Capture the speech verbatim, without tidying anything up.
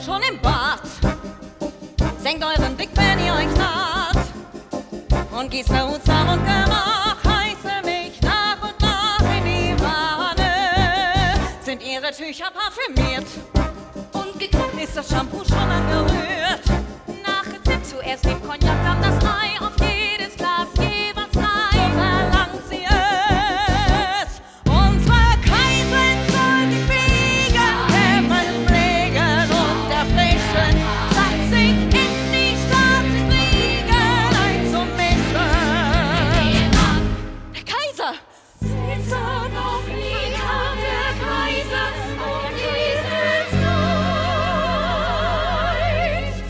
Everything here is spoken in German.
schon im Bad. Senkt euren Blick, wenn ihr euch naht. Und gießt behutsam und gemach heiße Milch nach und nach in die Wanne. Sind ihre Tücher parfümiert? Und gekocht ist das Shampoo schon angerührt?